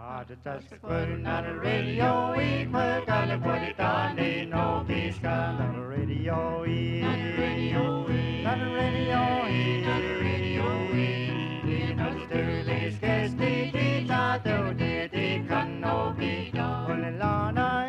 Just putting on the radio, we put on the put it on, ain't no peace on the radio, on the radio, on the radio, on the radio, in the Sterling Sketchy, Tita, the can no be done. Olilana,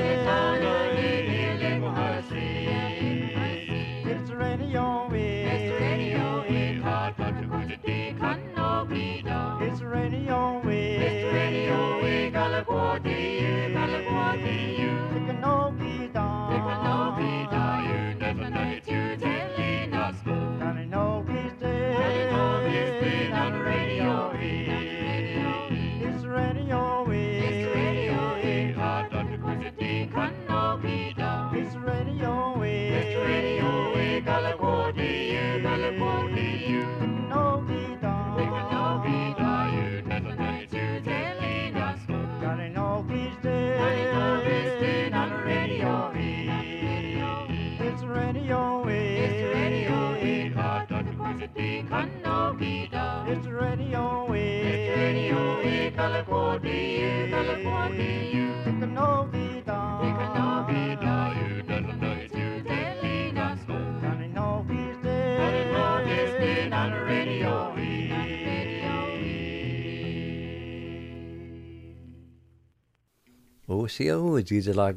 it's radio, it's radio, hard but the good can no be done. It's radio, it's radio, California, California, it can no be done. It can no be done. You never know it, you telling us. And I know he's dead. On the radio, it's radio, it's radio, hard but the good can no be done. It's radio, California, California, it can no be done. It can no be done. You never know it, you telling us. God, I know he's dead. I know he's dead on the radio. It's radio, it's radio, hard but the good can no be done. It's radio, California, California, it can no be done. It can no be done. You never know it, you telling us. God, I know he's dead. I know he's dead on the radio. Siêu chỉ là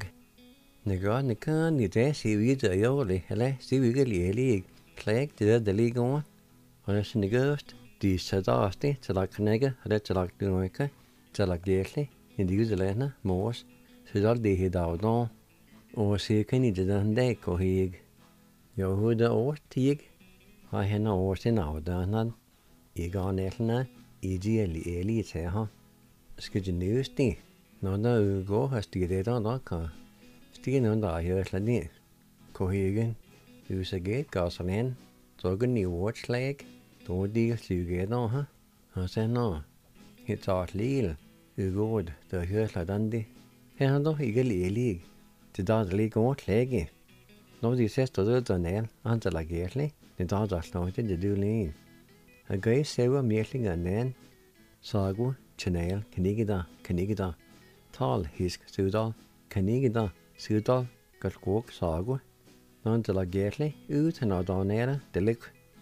cái như thế siêu giờ yếu đi, hay siêu cái lý clay từ từ lý công, còn cái cái thì sẽ đó thì chỉ là cái này cái, hay chỉ là cái này cái, chỉ là cái lý, những điều gì là na, mốt, sẽ đó đi hết đâu đó, siêu cái này chỉ là đây có gì, giờ hồi đó thì hay hay nó sẽ nào đó na, cái này na, cái gì lý thế ha, cái gì news đi. Nó go has to get on that car. Still on the here is like Cohegan, use a gate, gasoline, so good new watch leg, don't deal to get on, huh? I said no. It's out legal. You go the here like Dundee. And I get league. The dog league watch leg. Nobody says to the nail, until like gately, the dogs are snorted the do lean. A gay silver meeting and then Sagu, Chanel, Canigida. Tal hisk sudal, kanigida, sudal, got walk sagu. Non de la gately, ut and adonera, delic.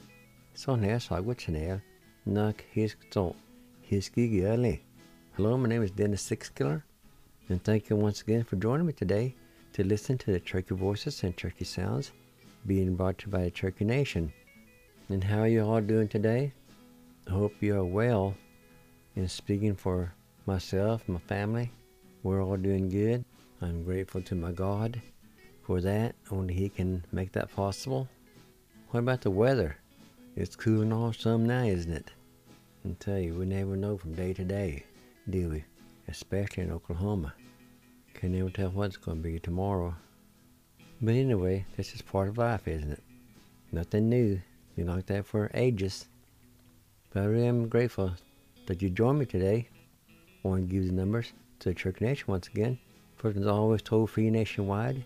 So near sagu chanel, nak hisk so, hiski girly. Hello, my name is Dennis Sixkiller, and thank you once again for joining me today to listen to the Turkey Voices and Turkey Sounds being brought to you by the Turkey Nation. And how are you all doing today? I hope you are well. And speaking for myself, my family, we're all doing good. I'm grateful to my God for that. Only He can make that possible. What about the weather? It's cooling off some now, isn't it? I tell you, we never know from day to day, do we? Especially in Oklahoma. Can't even tell what it's going to be tomorrow. But anyway, this is part of life, isn't it? Nothing new. Been like that for ages. But I really am grateful that you joined me today. I want to give you the numbers to the Turkey Nation once again. First is always toll free nationwide,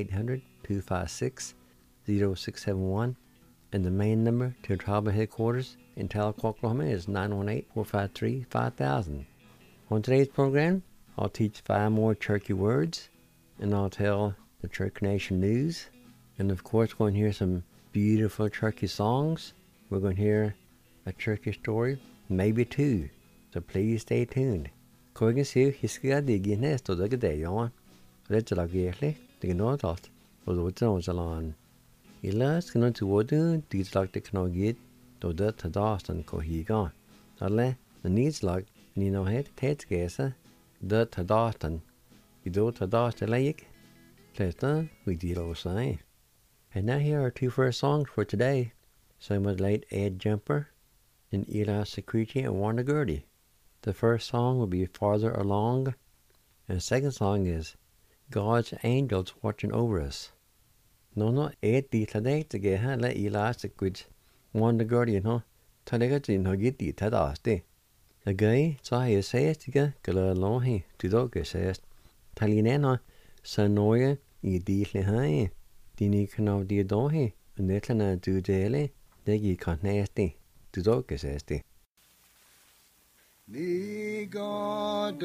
1-800-256-0671. And the main number to the tribal headquarters in Tahlequah, Oklahoma is 918-453-5000. On today's program, I'll teach 5 more Turkey words, and I'll tell the Turkey Nation news. And of course, we're going to hear some beautiful Turkey songs. We're going to hear a Turkey story, maybe 2. So please stay tuned. Koigan siu hiska digi nesto daga dayon. Let's lately, the notat, or the Jonesalan. Ilas cannot to wooden, these like the cannot get, to that to dust and cohiga. Ale, the needs like, and you know, head, tate gasa, that to dust and you do to dust a lake. Let's we did all say. And now here are 2 first songs for today. Some was late Ed Jumper and Eli Security and Wanda Gertie. The first song will be Farther Along, and the second song is God's Angels Watching Over Us. No, di today to get her let elastic which Wanda Gertie, no, Talega in her get di tadaste. A guy, so I say it to get Galalohi to dog says Talinena, Sanoya, e di high. Dini can of the dohi, and Netlana do daily, they can't nasty to dog says. Ni God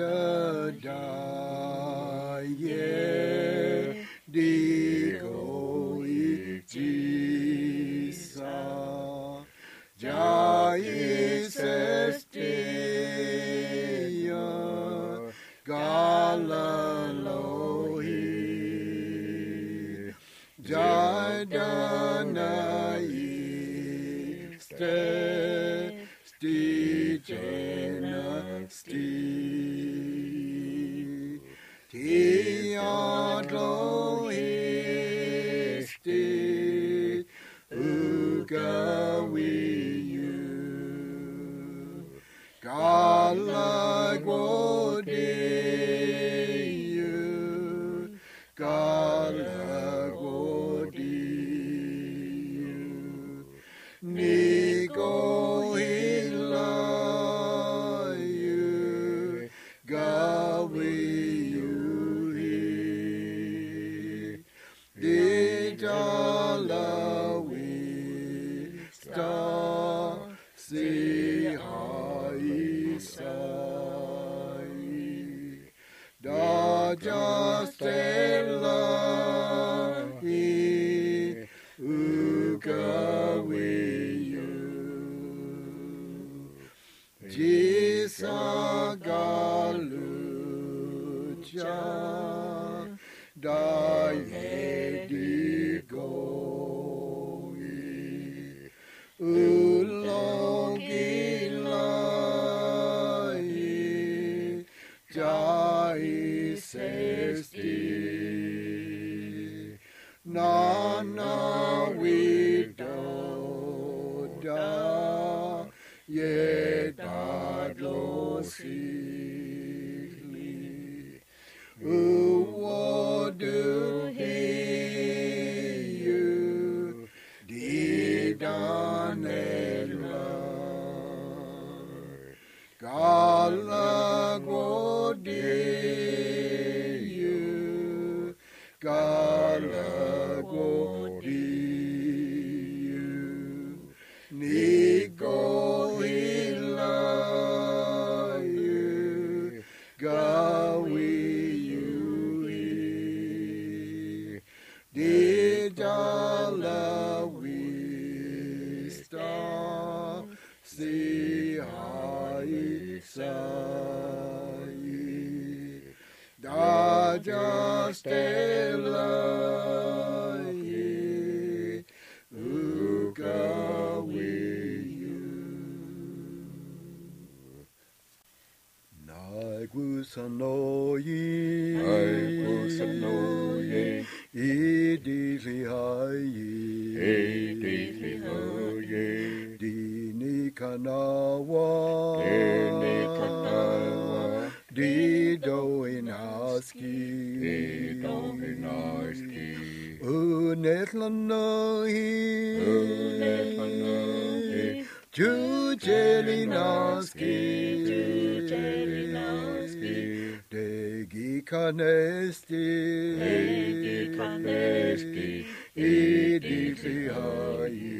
yeah, di go Jesus, Jesus Galilee, Jadana Sti Tiadlo Isti Ugawiyu Galagwodiyu Galagwodiyu Nigo Ilayu Gawiyu Dijalawi Star Si Haisai Daja Stella Ugawiyu Jisa Galucha Daye Goi Ulogilai Jai Sesti Nana Widoda Yedadlosili Uwadu Heyu Didanela Galagwodiyu Galagwodiyu Nigo Ilayu Gawiyu Dijala Si Haisai Daja Stella Ugawiyu Naigusanoye Idilihaye Dinikanawa Didoinaski Unetlanahi Jujelinaski Degi Kanesti Idilihaye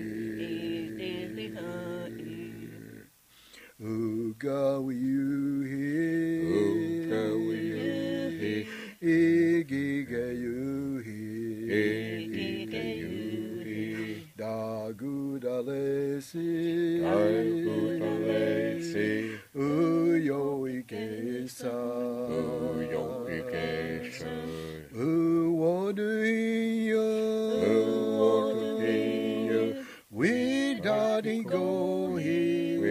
Ugawiyuhi Igigayuhi Dagudalesi Uyoikesa Uwaduhiya Widadigohi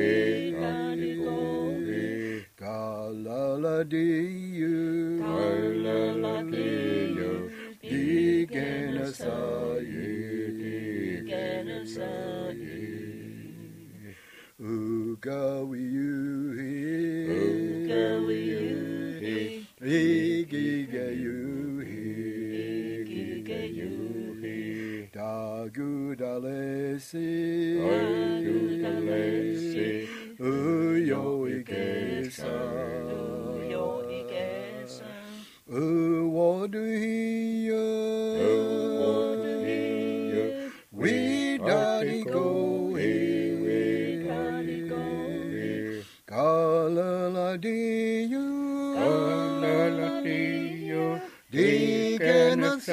Galaladiyu Digenasayi Ugawiyuhi Igigayuhi Dagudalesi Uyoikesa Uwaduhiya Widadigohi Kalaladio, Kalaladio, Deacon of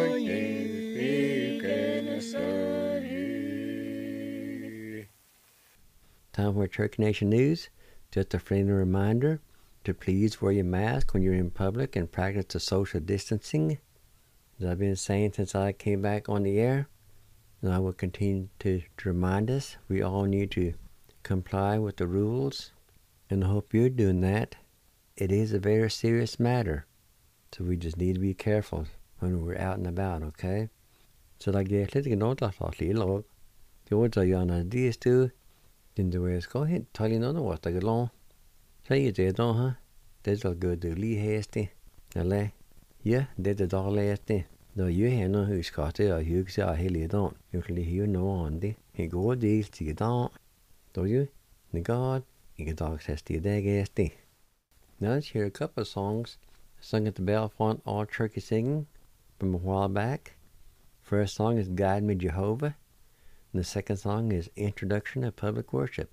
Time for Church Nation News. Just a friendly reminder to please wear your mask when you're in public and practice the social distancing. As I've been saying since I came back on the air, and I will continue to remind us, we all need to comply with the rules, and I hope you're doing that. It is a very serious matter, so we just need to be careful when we're out and about, okay? Så da jeg litt nåt at jeg lov, det var så gjerne de stu, den du er skal hit, ta litt noe at jeg lov. Så jeg det da, ha? Det er så godt du lige hæste, eller? Ja, det er dårlig hæste. Da jeg henne husker det og hygge seg hele dagen. Jeg kan lige noe annet. Jeg går del til dag. Da jo, det godt. Ikke dagsæste i dag hæste. Now let's hear a couple of songs sung at the Bellfront All Turkey Singing from a while back. First song is Guide Me Jehovah, and the second song is Introduction to Public Worship.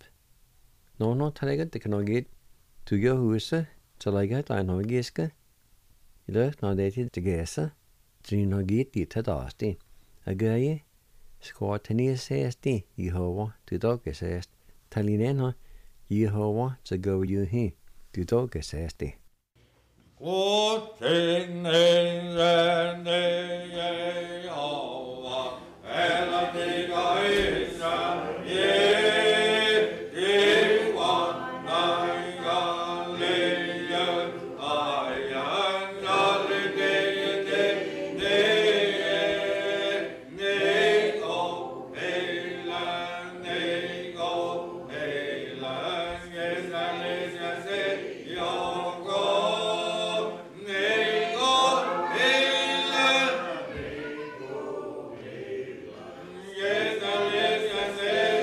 No, talaga, det kan nok get to your huset, talaga, der er noget giske. I løft, når det er til gæse, så er nok get dit til dagsti. Og gør I, skår til nye sæsti, Jehova, til dog sæst. Talinen her, Jehova, så går I hen, til dog sæsti. Yes,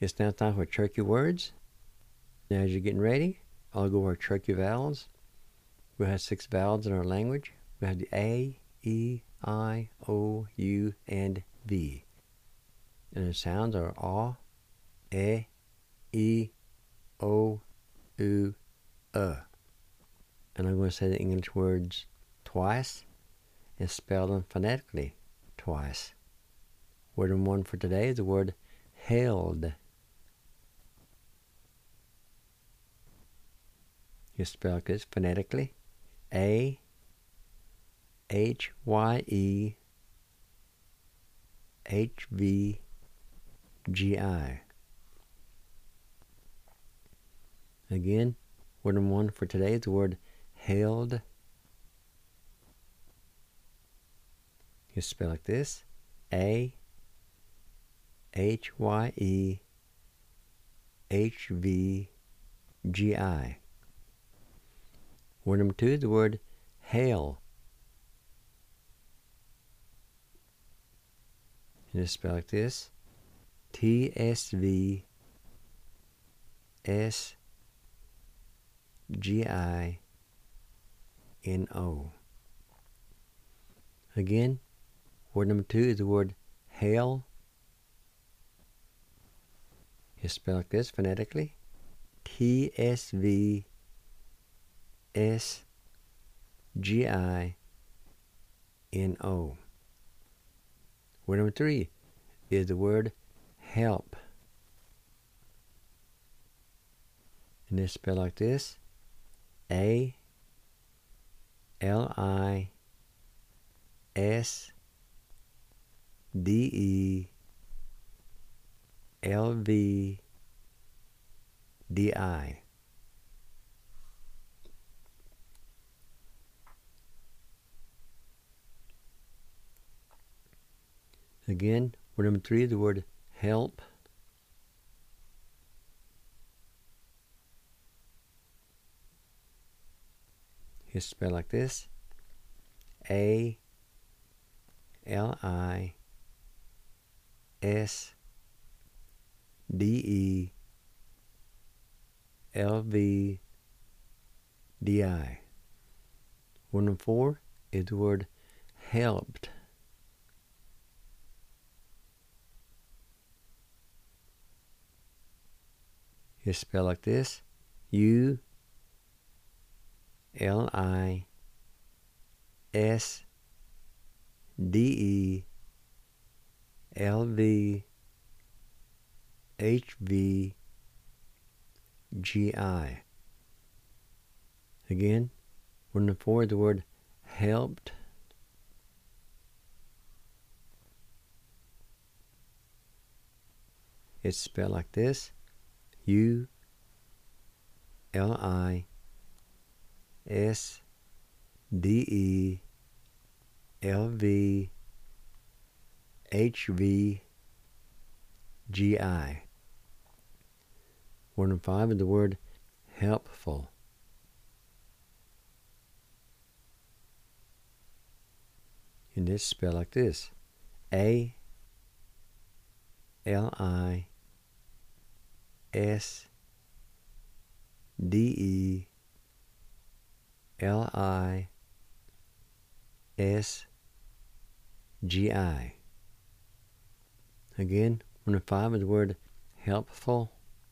It's now time for Cherokee words. Now as you're getting ready, I'll go over Cherokee vowels. We have 6 vowels in our language. We have the A, E, I, O, U, and V. And the sounds are A, E, O, U, And I'm going to say the English words twice and spell them phonetically twice. Word number 1 for today is the word held. You spell this phonetically. A H Y E H V G I. Again, word number 1 for today is the word held. You spell like this. A H Y E H V G I. Word number 2 is the word hail. You just spell like this. TSVSGINO. Again, word number 2 is the word hail. You spell like this phonetically. TSVSGINO. Word number 3 is the word help. And it's spelled like this. A L I S D E L V D I. Again, word number 3 is the word help. It's spelled like this. A L I S D E L V D I. Word number 4 is the word helped. It's spelled like this. U L I S D E L V H V G I. Again, word number 4 is the word helped. It's spelled like this. U L I S D E L V H V G I. Word number 5 is the word helpful. And it's spelled like this. A L I S D E L I S G I. Again, word number 5 is the word helpful.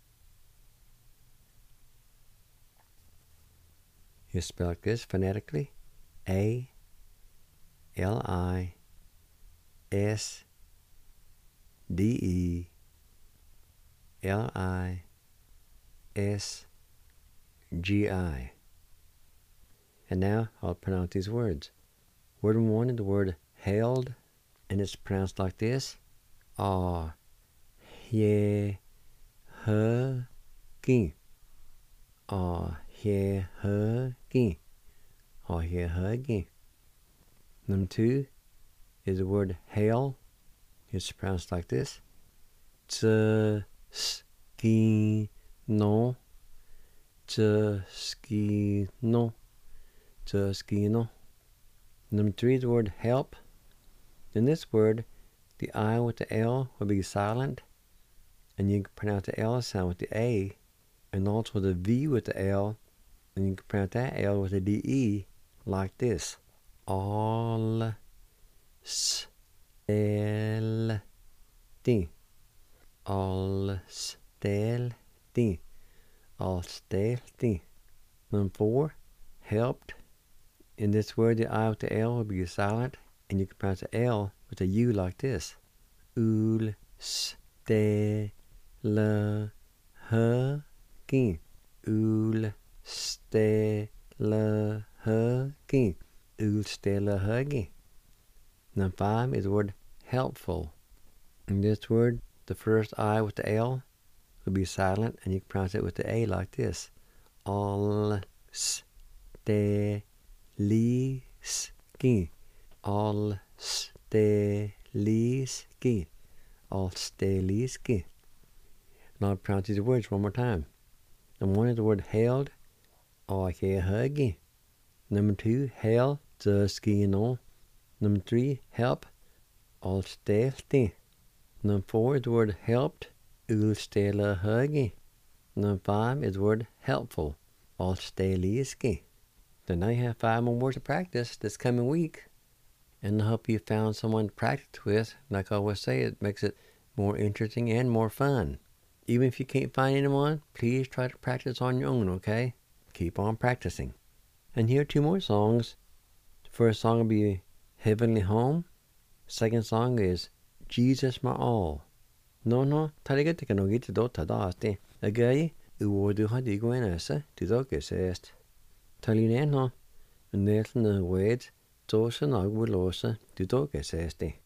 You spell like this phonetically. A L I S D E L I S G I. And now I'll pronounce these words. Word number 1 is the word held, and it's pronounced like this. Ah, he, her, gi. Ah, he, her, gi. Ah, he, her, gi. Number 2 is the word hail. It's pronounced like this. Tskino. Tskino. Tskino. Number 3 is the word help. In this word, the I with the L will be silent, and you can pronounce the L sound with the A, and also the V with the L, and you can pronounce that L with the DE like this. All stel D. All stel D. All stel D. Number 4, helped. In this word, the I with the L will be silent, and you can pronounce the L with a U like this. Ul ste la ha gi. Ul ste la ha gi. Ul ste la ha gi. Number 5 is the word helpful. In this word, the first I with the L will be silent, and you can pronounce it with the A like this. All ste li ski. All ste li ski. All ste li ski. Now I'll pronounce these words one more time. Number 1 is the word held. All ke huggy. Number 2, held. The ski no. Number 3, help. All ste sti. Number 4 is the word helped. Ul ste la huggy. Number 5 is the word helpful. All ste li ski. So now you have 5 more words to practice this coming week. And I hope you found someone to practice with. Like I always say, it makes it more interesting and more fun. Even if you can't find anyone, please try to practice on your own, okay? Keep on practicing. And here are 2 more songs. The first song will be Heavenly Home. Second song is Jesus My All. No, tarigate que no gite do tadaste. Agay, uwodu hadi guenasa, tidoke sest. Talineno, nelna wed, tosa nagwulosa, tidoke sesti.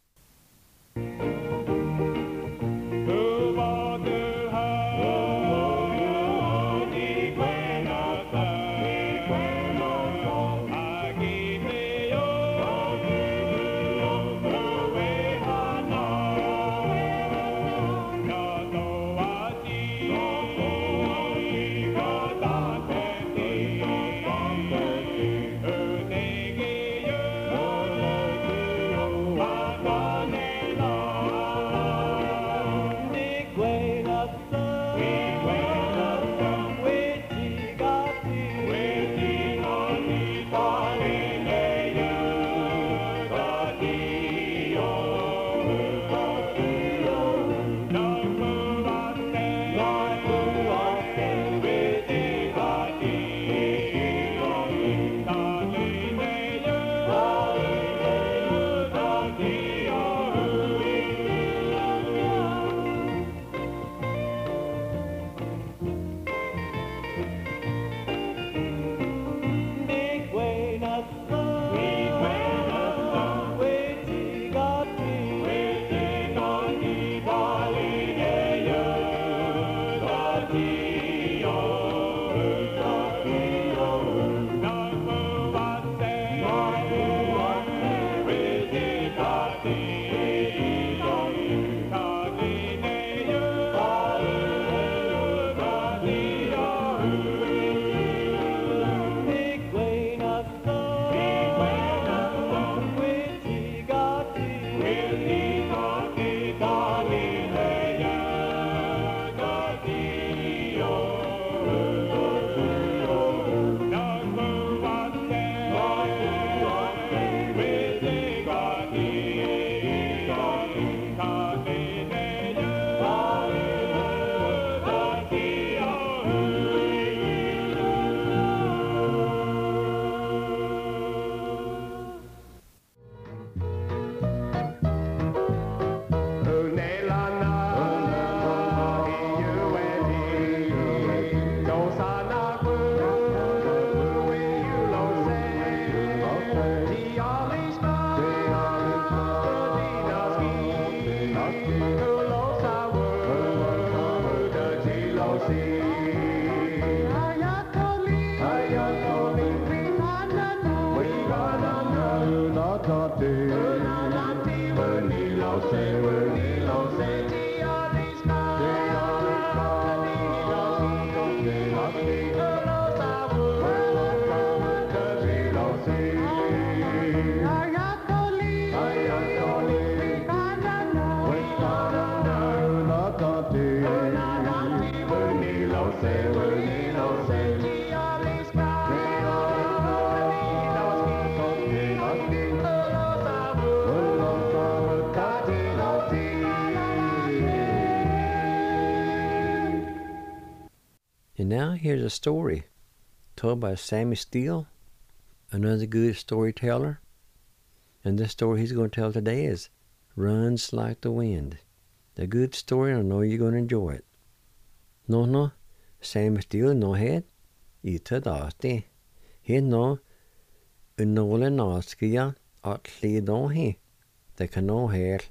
And now here's a story told by Sammy Steele, another good storyteller. And this story he's going to tell today is Runs Like the Wind. A good story, and I know you're going to enjoy it. No, Sammy Steele no het I tødasti. He no unole naskia at klidon he. Det kan nå her.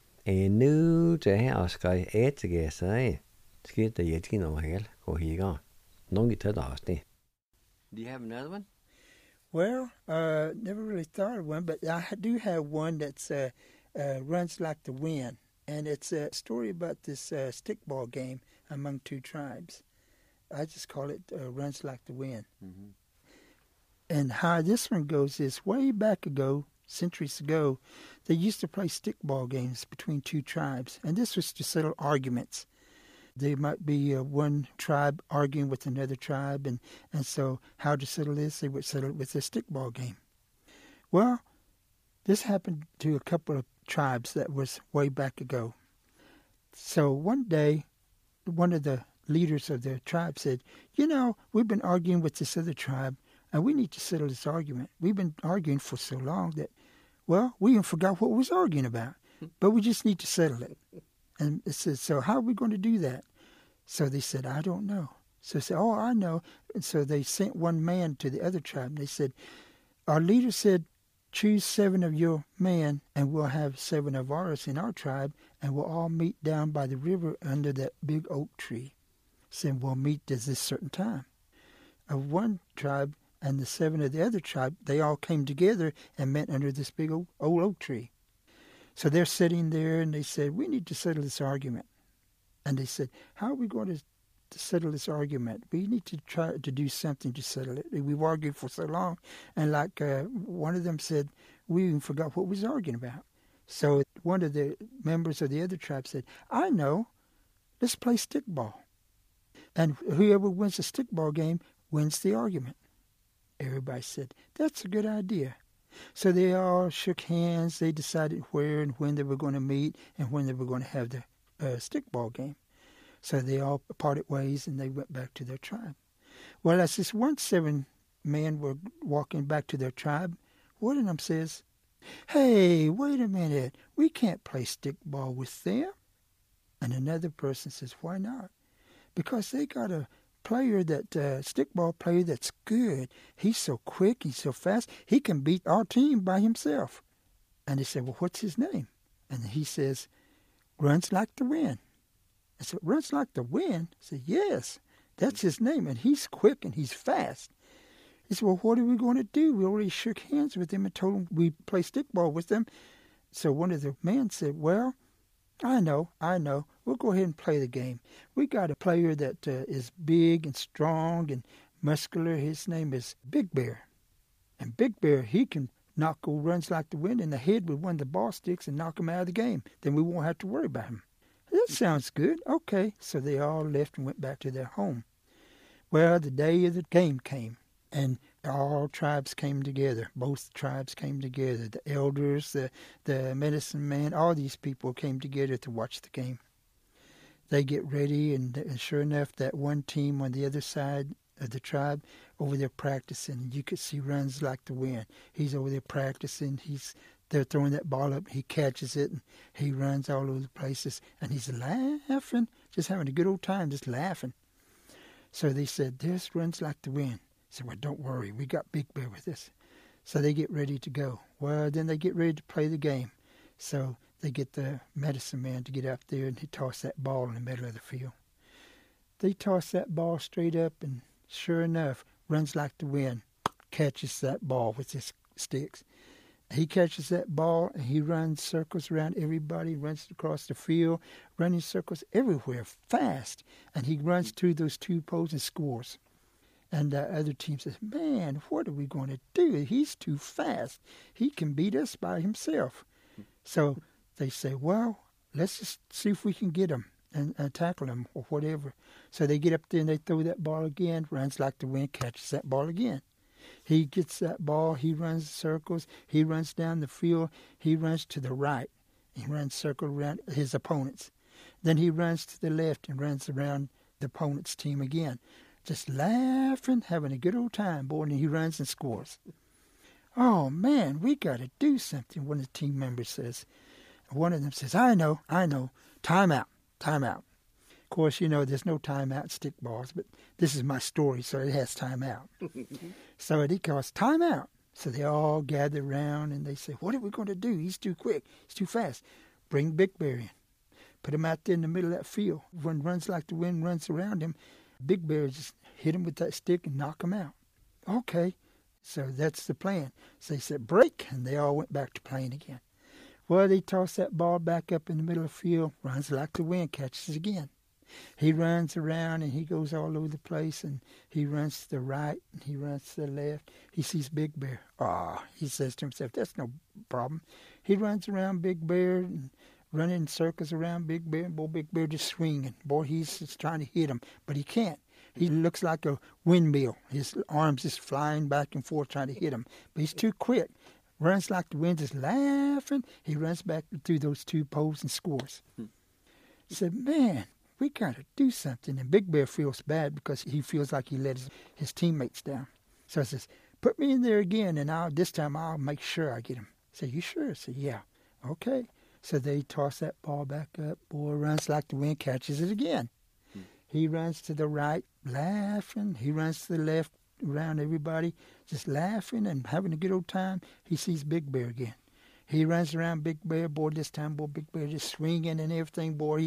Nu det her skal etige seg. Skal det yeti no her go higa. No I tødasti. Do you have another one? Well, never really thought of one, but I do have one that's runs like the wind, and it's a story about this stickball game among two tribes. I just call it runs like the wind. Mm-hmm. And how this one goes is way back ago, centuries ago, they used to play stickball games between two tribes, and this was to settle arguments. There might be one tribe arguing with another tribe, and so how to settle this, they would settle it with a stickball game. Well, this happened to a couple of tribes that was way back ago. So one day, one of the leaders of the tribe said, we've been arguing with this other tribe, and we need to settle this argument. We've been arguing for so long that, we even forgot what we was arguing about, but we just need to settle it. And it says, so how are we going to do that? So they said, I don't know. So they said, I know. And so they sent one man to the other tribe. And they said, our leader said, choose 7 of your men, and we'll have 7 of ours in our tribe, and we'll all meet down by the river under that big oak tree. Said, we'll meet at this certain time. Of one tribe and the 7 of the other tribe, they all came together and met under this big old oak tree. So they're sitting there, and they said, we need to settle this argument. And they said, how are we going to settle this argument? We need to try to do something to settle it. We've argued for so long. And like one of them said, we even forgot what we was arguing about. So one of the members of the other tribe said, I know, let's play stickball. And whoever wins the stickball game wins the argument. Everybody said, that's a good idea. So they all shook hands. They decided where and when they were going to meet and when they were going to have the stickball game. So they all parted ways, and they went back to their tribe. Well, as this 7 men were walking back to their tribe, one of them says, hey, wait a minute. We can't play stickball with them. And another person says, why not? Because they got a player stickball player that's good. He's so quick, he's so fast, he can beat our team by himself. And they said, well, what's his name? And he says, runs like the wind. I said, runs like the wind? I said, yes, that's his name, and he's quick and he's fast. He said, well, what are we going to do? We already shook hands with him and told him we'd play stickball with them. So one of the men said, well, I know. We'll go ahead and play the game. We got a player that is big and strong and muscular. His name is Big Bear. And Big Bear, he can runs like the wind in the head with one of the ball sticks and knock him out of the game. Then we won't have to worry about him. That sounds good. Okay. So they all left and went back to their home. Well, the day of the game came, and all tribes came together. Both tribes came together. The elders, the medicine man, all these people came together to watch the game. They get ready, and sure enough, that one team on the other side of the tribe over there practicing. You could see runs like the wind. He's over there practicing. They're throwing that ball up. He catches it, and he runs all over the places, and he's laughing, just having a good old time, just laughing. So they said, this runs like the wind. I said, well, don't worry. We got Big Bear with us. So they get ready to go. Well, then they get ready to play the game. So they get the medicine man to get up there, and he toss that ball in the middle of the field. They toss that ball straight up, and sure enough, runs like the wind, catches that ball with his sticks. He catches that ball, and he runs circles around everybody, runs across the field, running circles everywhere, fast. And he runs through those 2 poles and scores. And the other team says, man, what are we going to do? He's too fast. He can beat us by himself. So they say, well, let's just see if we can get him and tackle him or whatever. So they get up there and they throw that ball again, runs like the wind, catches that ball again. He gets that ball, he runs circles, he runs down the field, he runs to the right. He runs circle around his opponents. Then he runs to the left and runs around the opponent's team again. just laughing, having a good old time, boy, and he runs and scores. Oh, man, we got to do something, one of the team members says. One of them says, I know, time out. Of course, you know, there's no time out in stickballs, but this is my story, so it has time out. So he calls time out. So they all gather around and they say, what are we going to do? He's too quick. He's too fast. Bring Big Bear in. Put him out there in the middle of that field. When Runs Like the Wind runs around him, Big Bear just hit him with that stick and knock him out. Okay, so that's the plan. So they said, break, and they all went back to playing again. Well, they toss that ball back up in the middle of the field. Runs Like the Wind catches it again. He runs around and he goes all over the place, and he runs to the right and he runs to the left. He sees Big Bear. He says to himself, that's no problem. He runs around Big Bear and running in circles around Big Bear. Boy, Big Bear just swinging. Boy, he's just trying to hit him, but he can't. He looks like a windmill. His arms just flying back and forth trying to hit him, but he's too quick. Runs Like the Wind, just laughing. He runs back through those two poles and scores. He said, man, we got to do something. And Big Bear feels bad because he feels like he let his teammates down. So he says, put me in there again, and this time I'll make sure I get him. I said, you sure? I said, yeah. Okay. So they toss that ball back up. Boy, Runs Like the Wind, catches it again. He runs to the right, laughing. He runs to the left, around everybody, just laughing and having a good old time. He sees Big Bear again. He runs around Big Bear, boy, this time, boy, Big Bear just swinging and everything, boy.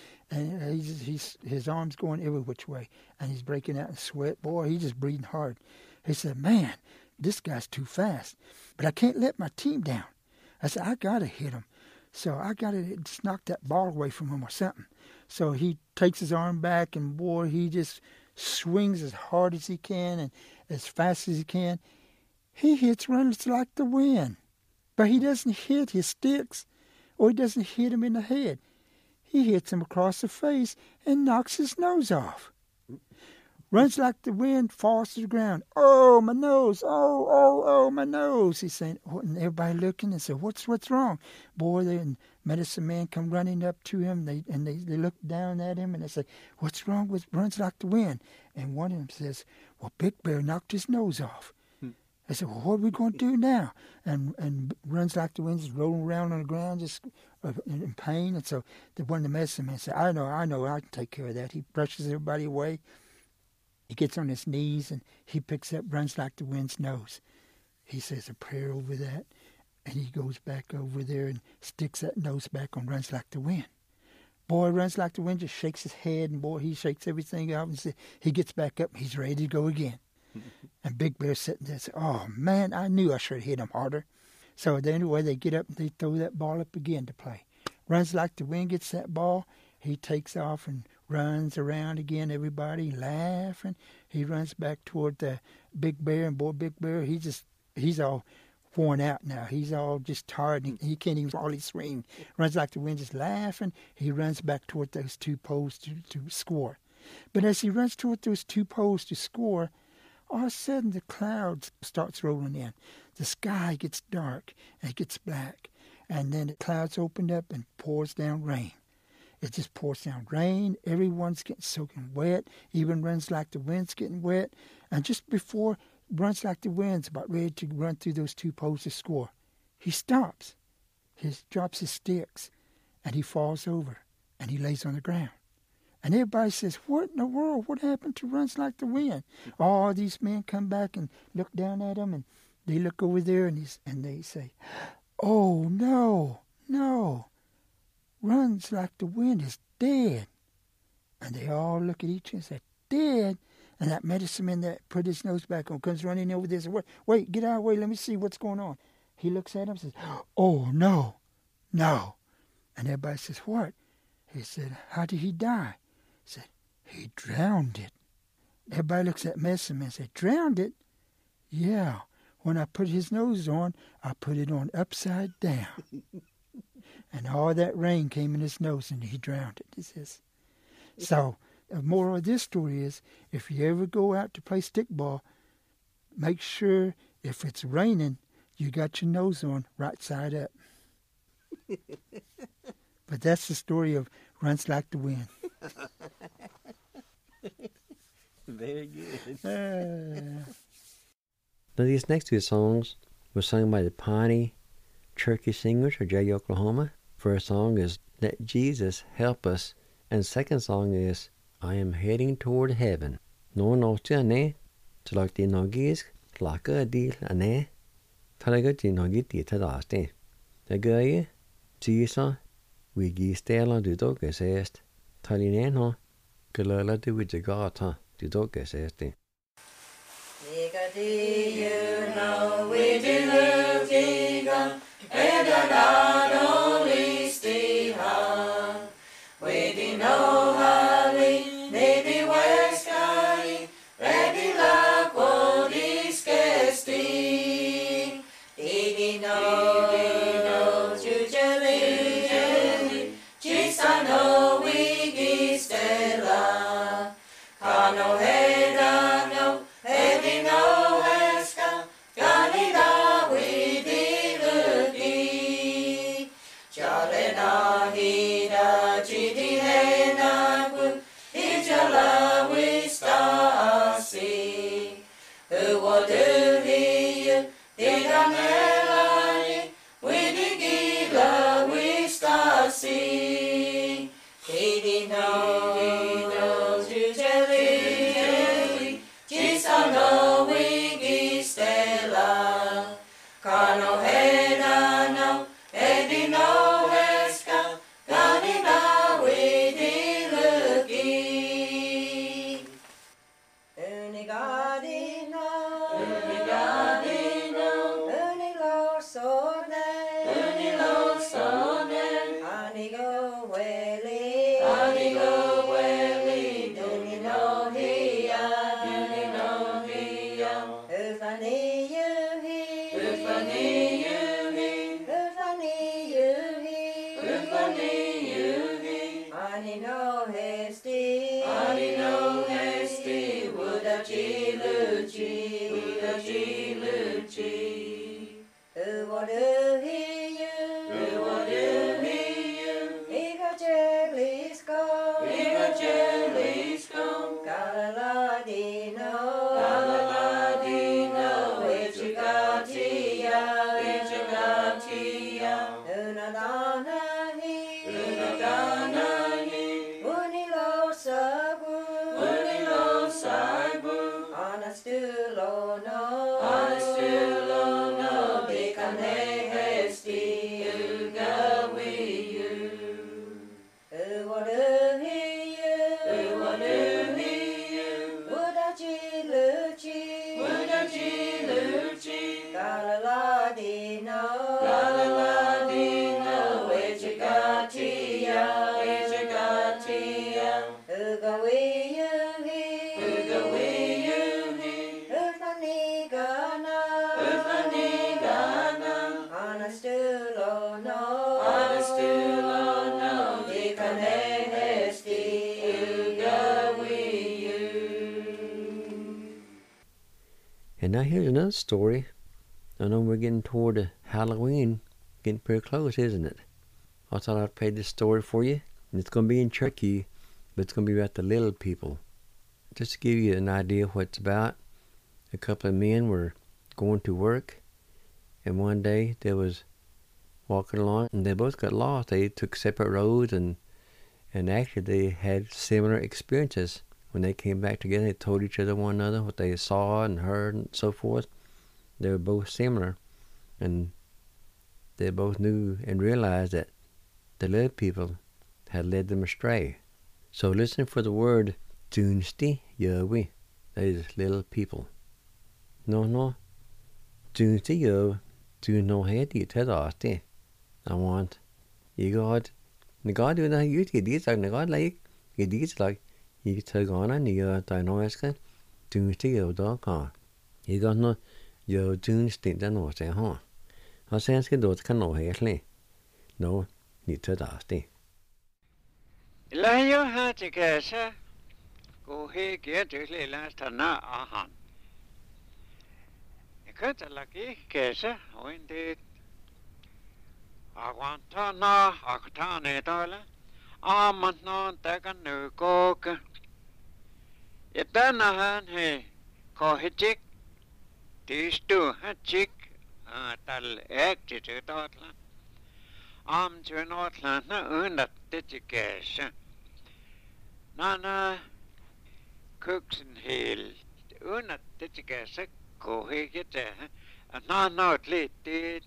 His arms going every which way, and he's breaking out in sweat. Boy, he's just breathing hard. He said, man, this guy's too fast, but I can't let my team down. I said, I got to hit him. So I got to just knock that ball away from him or something. So he takes his arm back, and boy, he just swings as hard as he can and as fast as he can. He hits Runs Like the Wind, but he doesn't hit his sticks, or he doesn't hit him in the head. He hits him across the face and knocks his nose off. Runs Like the Wind, falls to the ground. Oh, my nose. Oh, my nose. He's saying, and everybody looking and said, what's wrong? Boy, the medicine man come running up to him. They look down at him and they say, what's wrong with Runs Like the Wind? And one of them says, well, Big Bear knocked his nose off. I said, well, what are we going to do now? And Runs Like the Wind is rolling around on the ground just in pain. And so one of the medicine men said, I know, I can take care of that. He brushes everybody away. He gets on his knees and he picks up Runs Like the Wind's nose. He says a prayer over that, and he goes back over there and sticks that nose back on Runs Like the Wind. Boy, Runs Like the Wind just shakes his head, and boy, he shakes everything out, and he gets back up and he's ready to go again. And Big Bear's sitting there and says, oh, man, I knew I should have hit him harder. So anyway, they get up and they throw that ball up again to play. Runs Like the Wind gets that ball. He takes off and runs around again, everybody laughing. He runs back toward the Big Bear, and boy, Big Bear, he's all worn out now. He's all just tired, and he can't even hardly swing. Runs Like the Wind, just laughing. He runs back toward those two poles to score. But as he runs toward those two poles to score, all of a sudden the clouds starts rolling in. The sky gets dark and it gets black. And then the clouds open up and pours down rain. It just pours down rain. Everyone's getting soaking wet. Even Runs Like the Wind's getting wet. And just before Runs Like the Wind's about ready to run through those two poles to score, he stops. He drops his sticks and he falls over and he lays on the ground. And everybody says, what in the world? What happened to Runs Like the Wind? All these men come back and look down at him, and they look over there and they say, oh, no. Runs Like the Wind is dead. And they all look at each other and say, dead? And that medicine man that put his nose back on comes running over there and says, wait, get out of the way, let me see what's going on. He looks at him and says, oh, no. And everybody says, what? He said, how did he die? He said, he drowned it. Everybody looks at medicine man and says, drowned it? Yeah, when I put his nose on, I put it on upside down. And all that rain came in his nose and he drowned it, he says. So the moral of this story is, if you ever go out to play stickball, make sure if it's raining, you got your nose on right side up. But that's the story of Runs Like the Wind. Very good. Uh, Now, these next two songs were sung by the Pawnee Cherokee Singers of Jay, Oklahoma. First song is Let Jesus Help Us, and second song is I Am Heading Toward Heaven. No note ane, like the nogis, like a deal ane, Talaga nogiti tadaste. The guy, Jesus, we give stella to dog assist. Talineno, Galala do with the gata to dog assist. You know we do love Jiga, and I don't only stay high. We do know Holly, maybe West Sky, ready like what is casting. Did know, usually, just I know we give Stella. Kano head I know. Heading no Heska, Ganida we dilugi. Jalena hida chidi hena gu, Ijala we stasi. Who will do he, Didanelani, we digila we stasi. He knows usually. I know we give Stella. Kano heda no, edi no heska, ganina we dilugi. Unigadino, unilo sone, anigo weli, unino hiya. Ani no hesti, Uda Chiluchi. Who will do he you? Iga Jelisco, Galaladino, Wichikatia, Unadana he, Unilo sagu, Anastulo no, Dikane hesti, Uga we you. Who will do he you? Uda Chiluchi, Galaladino, Wichikatia, Uga we you he, Ufanigana, Anastulo no, Dikane hesti, Uga we you. And now here's another story. I know we're getting toward Halloween. Getting pretty close, isn't it? I thought I'd play this story for you. And it's going to be in Cherokee, but it's going to be about the little people. Just to give you an idea of what it's about, a couple of men were going to work, and one day they was walking along, and they both got lost. They took separate roads, and actually they had similar experiences. When they came back together, they told each other one another what they saw and heard and so forth. They were both similar, and they both knew and realized that the little people had led them astray. So listen for the word Tunsti Yowi. That is little people. No. Tunsti Yow. Do no hedi tedasti. I want. You God. The God do not use these like the God like. You these like. You tell on and you dinoiska. Tunsti Yow dog. You got no. Yo Tunsti the no say huh. I sense it don't can no heli. No. Ni tedasti. Layo hatikasa ko he get le last na ahan. Ekata laki kesa wende aguanta na aktane dala amant no takan no coca. Ja tänä hän he kohitjik. Tiistu hatjik. Tällä äktiä tuotla. Amtyön otla na undrat titikässä. Nana kuksen hel. Undrat titikässä kohikite. Nana ot liittiit.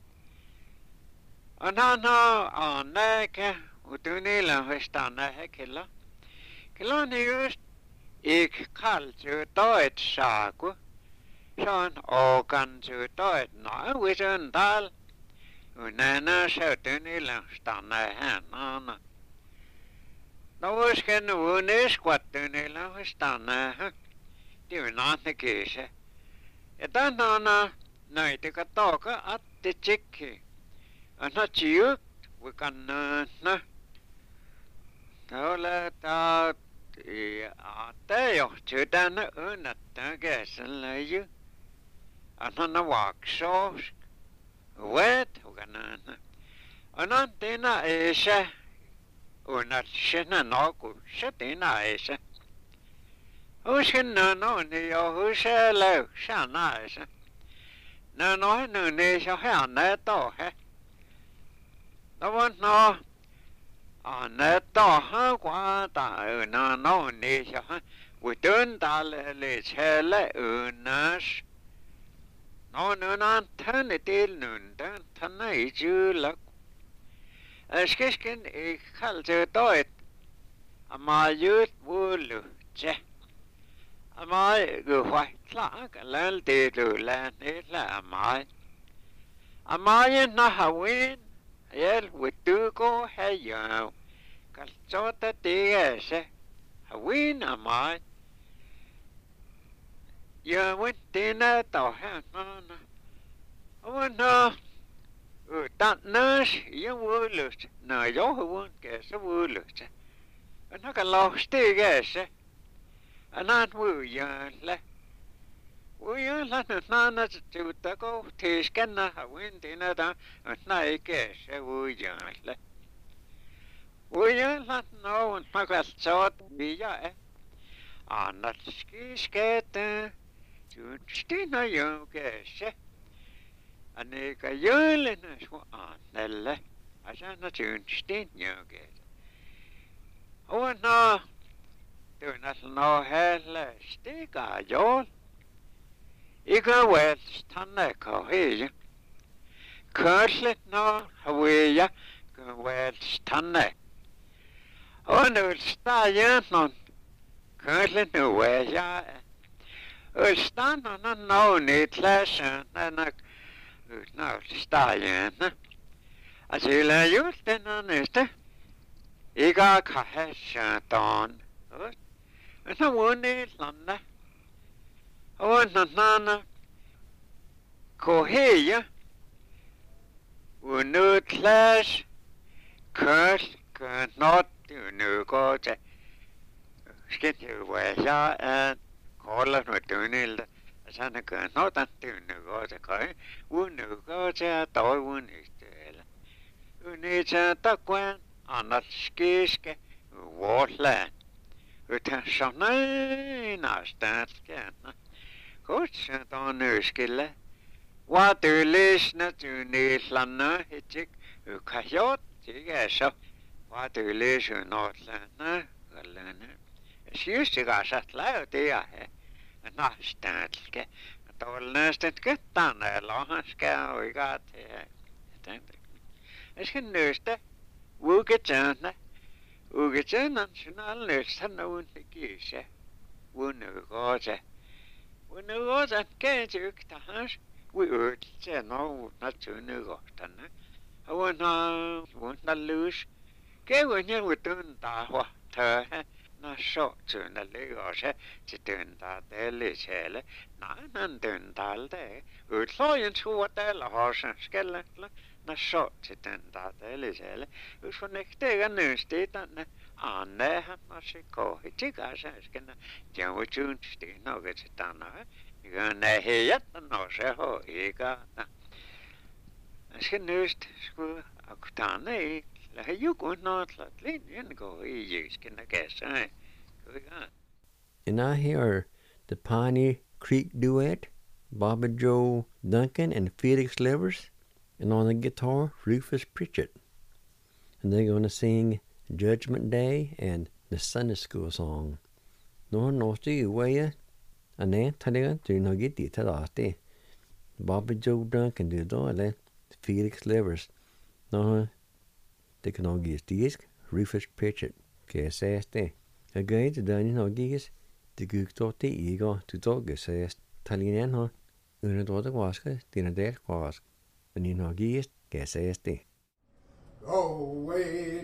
Nana on näkä. Utunilla hoistaa nähäkillä. Kyllä on just ik kaltsu toit saaku. Se on okansu toit nauisen tal. Unena se utunilla hoistaa nähänana. No voisken uniskuattunilla hoistaa nähä. Tiunaan tekee. Ja tänään näitä katoka atti tsikki. Anna tsiut. We kan na täällä tää johtuu tänne onnettaa käsillä ju. Anna vaksoos. Vet hukanan. Annan tina eesä. Unnat sinä noku. Se tina eesä. Uskin no niin jo husää löysää naisa. No niin se on ne tohe. No, anna tohan kuata no niin se on tuntalle liitselle ynnas. No on tänne tilnundan tänne isyllä. Äskesken ei kaltu toit. Amma jyt vuolutse. Amma guhvaitla kalti lulän illa amma. Amma jenna hawin. Jel wituko hayo. Kalsota tiese. Hawin amai. Ja wintina tohanana. Wana. Utannas ja vuolus. No johon käsä vuolus. Anaka lohti käsä. Anan vuojalle. Vuojalle nyt nana tuutta kohtiis känna hawintina ta. Näin käsä vuojalle. Vuojalle no nakatsot vijae. Annat skisketä. Tunstina jo käsä. Anika jöllenä su annelle. Asana tunstin jo käsä. Ona. Tunnat no helle stiga jol. Iga wels tanne kohija. Körslet no hawiya. Wels tanne. On ulstajan non. Körslet no weja. Ulstan on no nitläsen. No ulstajan. Asilla julten on yhtä. Iga kahessa ton. No vuonillanne. On nana. Kohija. Unutläs. Körs. Not unukote. Skitty weja en. Kolla no tunilta. Sana notan unukote kai. Unukote toi unistellä. Unitsa takwan. Annat skiske. Vuotlään. Utan sanai nastaskena. Kutsun ton yskille. Vaatyllisnä tyynillanna hitsik. Ukajot tikäsä. Vaatyllisyn otlana. Kallana. Syystikäsät läytiä he. Nastaske. Tolnästet kyttänä lohaskä oikeat he. Äsken nöystä. Vuuketsänä. Ugetsenan sinälle sanoin kiise. Vunukoose. Vunukoose käänsi yktahas. Vuutse no natsunukohtana. Vuonna lyys. Käyn ja vutuntaa huahtaa. Na sotsuna lyose. Se tuntaa telliselle. Naanan tuntaalta. Utlojen suotella hosanskella. Na sotsi tuntaa telliselle. Uskon ehtiä nysti tänne. Annehan se kohi tikassa äsken. Tiedä tunsti noket tänne. Ja ne heijättä no se hoikana. Äsken nysti kun tänne ei. Lähde joku nootlat linjan kohi jyskenä kesä. Kuinka? And I hear the Piney Creek Duet, Bobby Joe Duncan and Felix Livers, and on the guitar, Rufus Pritchett. And they're going to sing Judgment Day and the Sunday School song. Nó nói way anh em thấy đấy tụi nó get đi đó thế. Bobby Joe Duncan do đó là Felix Livers. Nó they can all get this Rufus Pritchett que says thế. Again the done nó get the good to the ego to talk says Italian ho. Una đó was cái tiền đấy was. And nó get que says thế. Go away,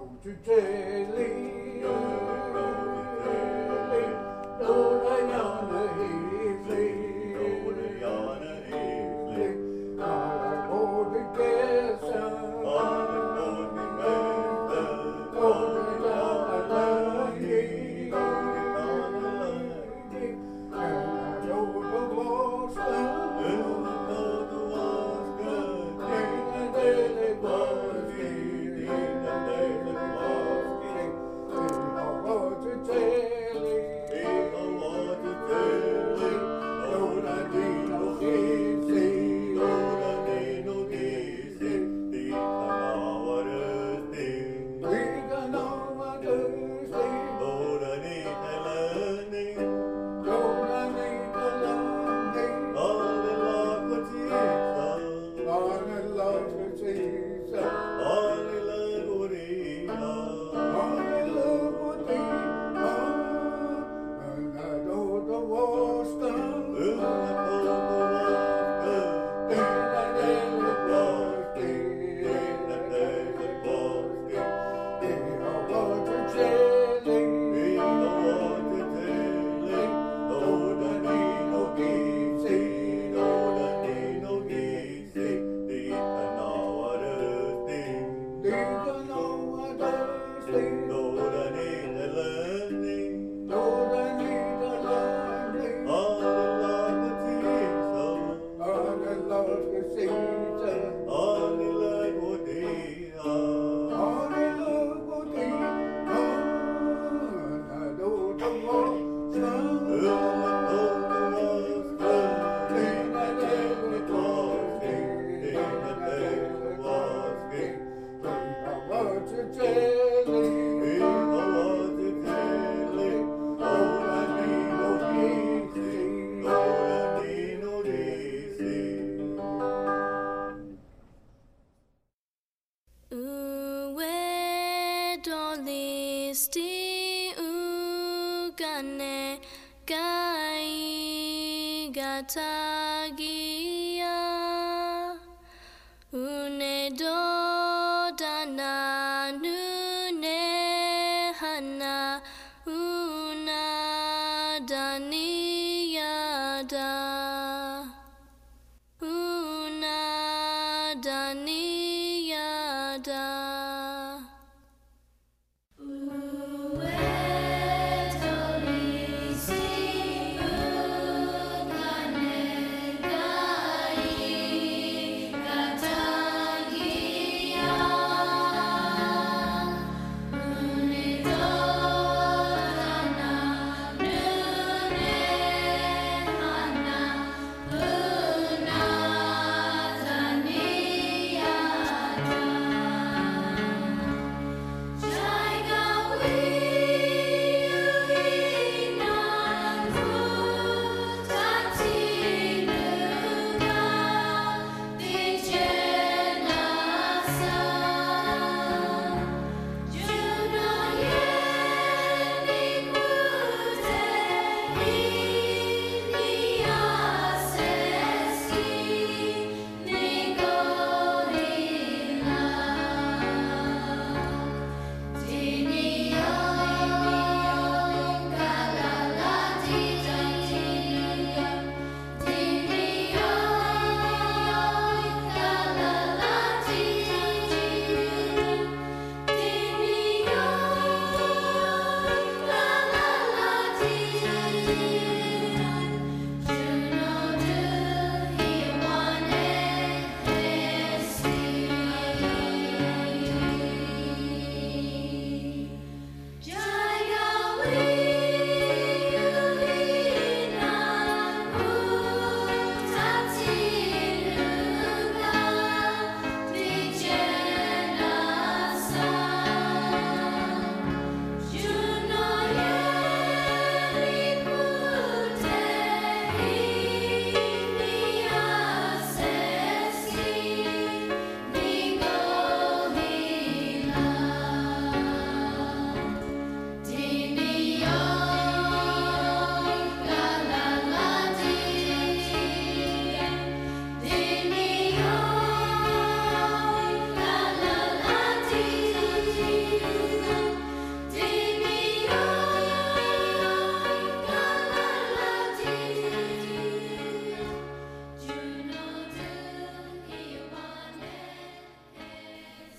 Una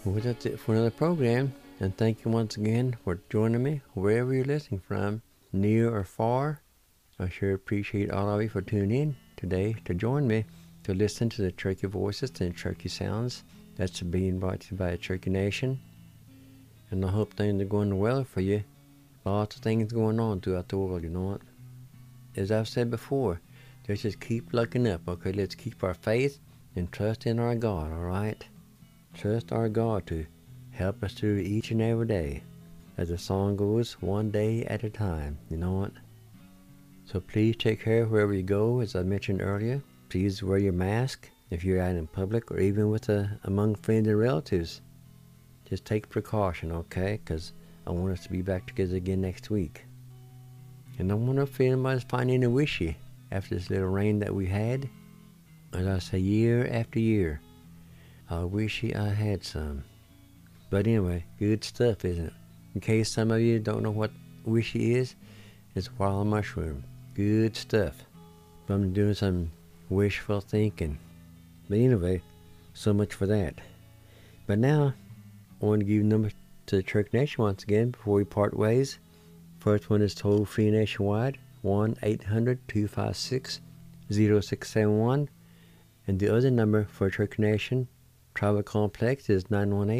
Well, that's it for another program. And thank you once again for joining me wherever you're listening from, near or far. I sure appreciate all of you for tuning in today to join me to listen to the Cherokee voices and Cherokee sounds that's being brought to you by the Cherokee Nation. And I hope things are going well for you. Lots of things going on throughout the world, you know what? As I've said before, let's just keep looking up, okay? Let's keep our faith and trust in our God, all right? Trust our God to help us through each and every day. As the song goes, one day at a time, you know what? So please take care wherever you go, as I mentioned earlier. Please wear your mask if you're out in public or even among friends and relatives. Just take precaution, okay? Because I want us to be back together again next week. And I wonder if anybody's finding a wishy after this little rain that we had. As I say, year after year, I wishy I had some. But anyway, good stuff, isn't it? In case some of you don't know what wishy is, it's wild mushroom. Good stuff. I'm doing some wishful thinking. But anyway, so much for that. But now, I want to give you the number to the Cherokee Nation once again before we part ways. First one is toll free nationwide, 1-800-256-0671. And the other number for Cherokee Nation Travel Complex is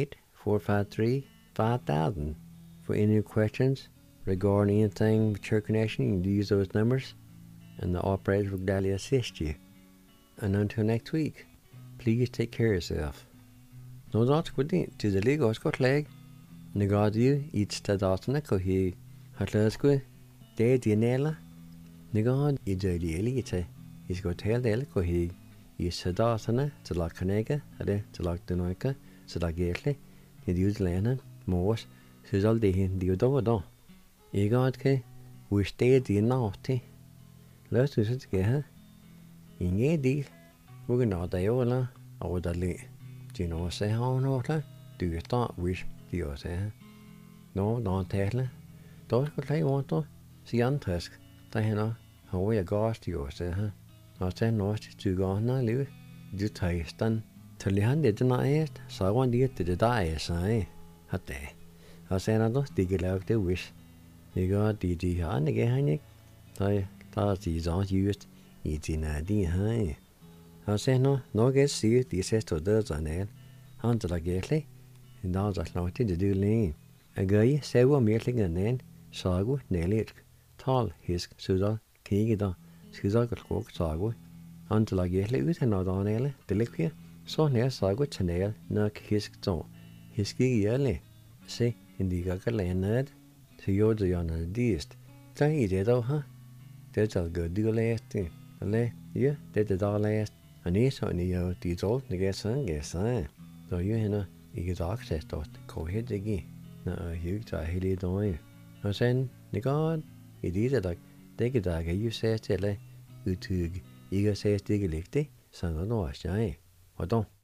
918-453-5000. For any questions regarding anything with Cherokee Nation, you can use those numbers, and the operators will gladly assist you. And until next week, please take care of yourself. Nå da skal vi til det ligger også godt lag. Når du i et sted daterne kan hi har løsket det dinela. Når I det lige til I skal tale det kan hi I sedaterne til lag kanega eller til lag denoika så der gælder I de udlande mors så skal det hen de da. I godt kan hvis det de nauti. Løs du så skal have. Ingen deal. Vi kan nå der jo eller over der lige. De nå se har noget du tar hvis de også er. Nå da tale. Da skal det jo da. Sian træsk. Der hænder har jeg gas de også er. Og så nå til gana liv. Du tager stand. Til han det den er. Så var det det der er så. Hat det. Og så er der de kan lave det hvis. Det gør de har ikke han ikke. Der er de så just I dine de her. Og så nå kan se de sætter der sådan. Han der gælder. En dag så slår det det længe. Jeg ser hvor mere længe sagu nelit. Tal hisk sudal kige der. Sudal kok sagu. Han der gælder ud han der nele. Det ligger så nær sagu channel nok hisk så. Hisk gælder. Se en de kan lande. Så jo det jo når dist. Så I det dog ha. Det er godt det læst. Eller ja, det der læst. Og nej så ni jo de tog det gør sådan. Så jo hende ikke sagt så stort. Ko helt ikke. Når hygge der hele dagen. Og sen det går I det der det kan jo sige til udtryk. Ikke sige det ikke ligge. Så når du er og då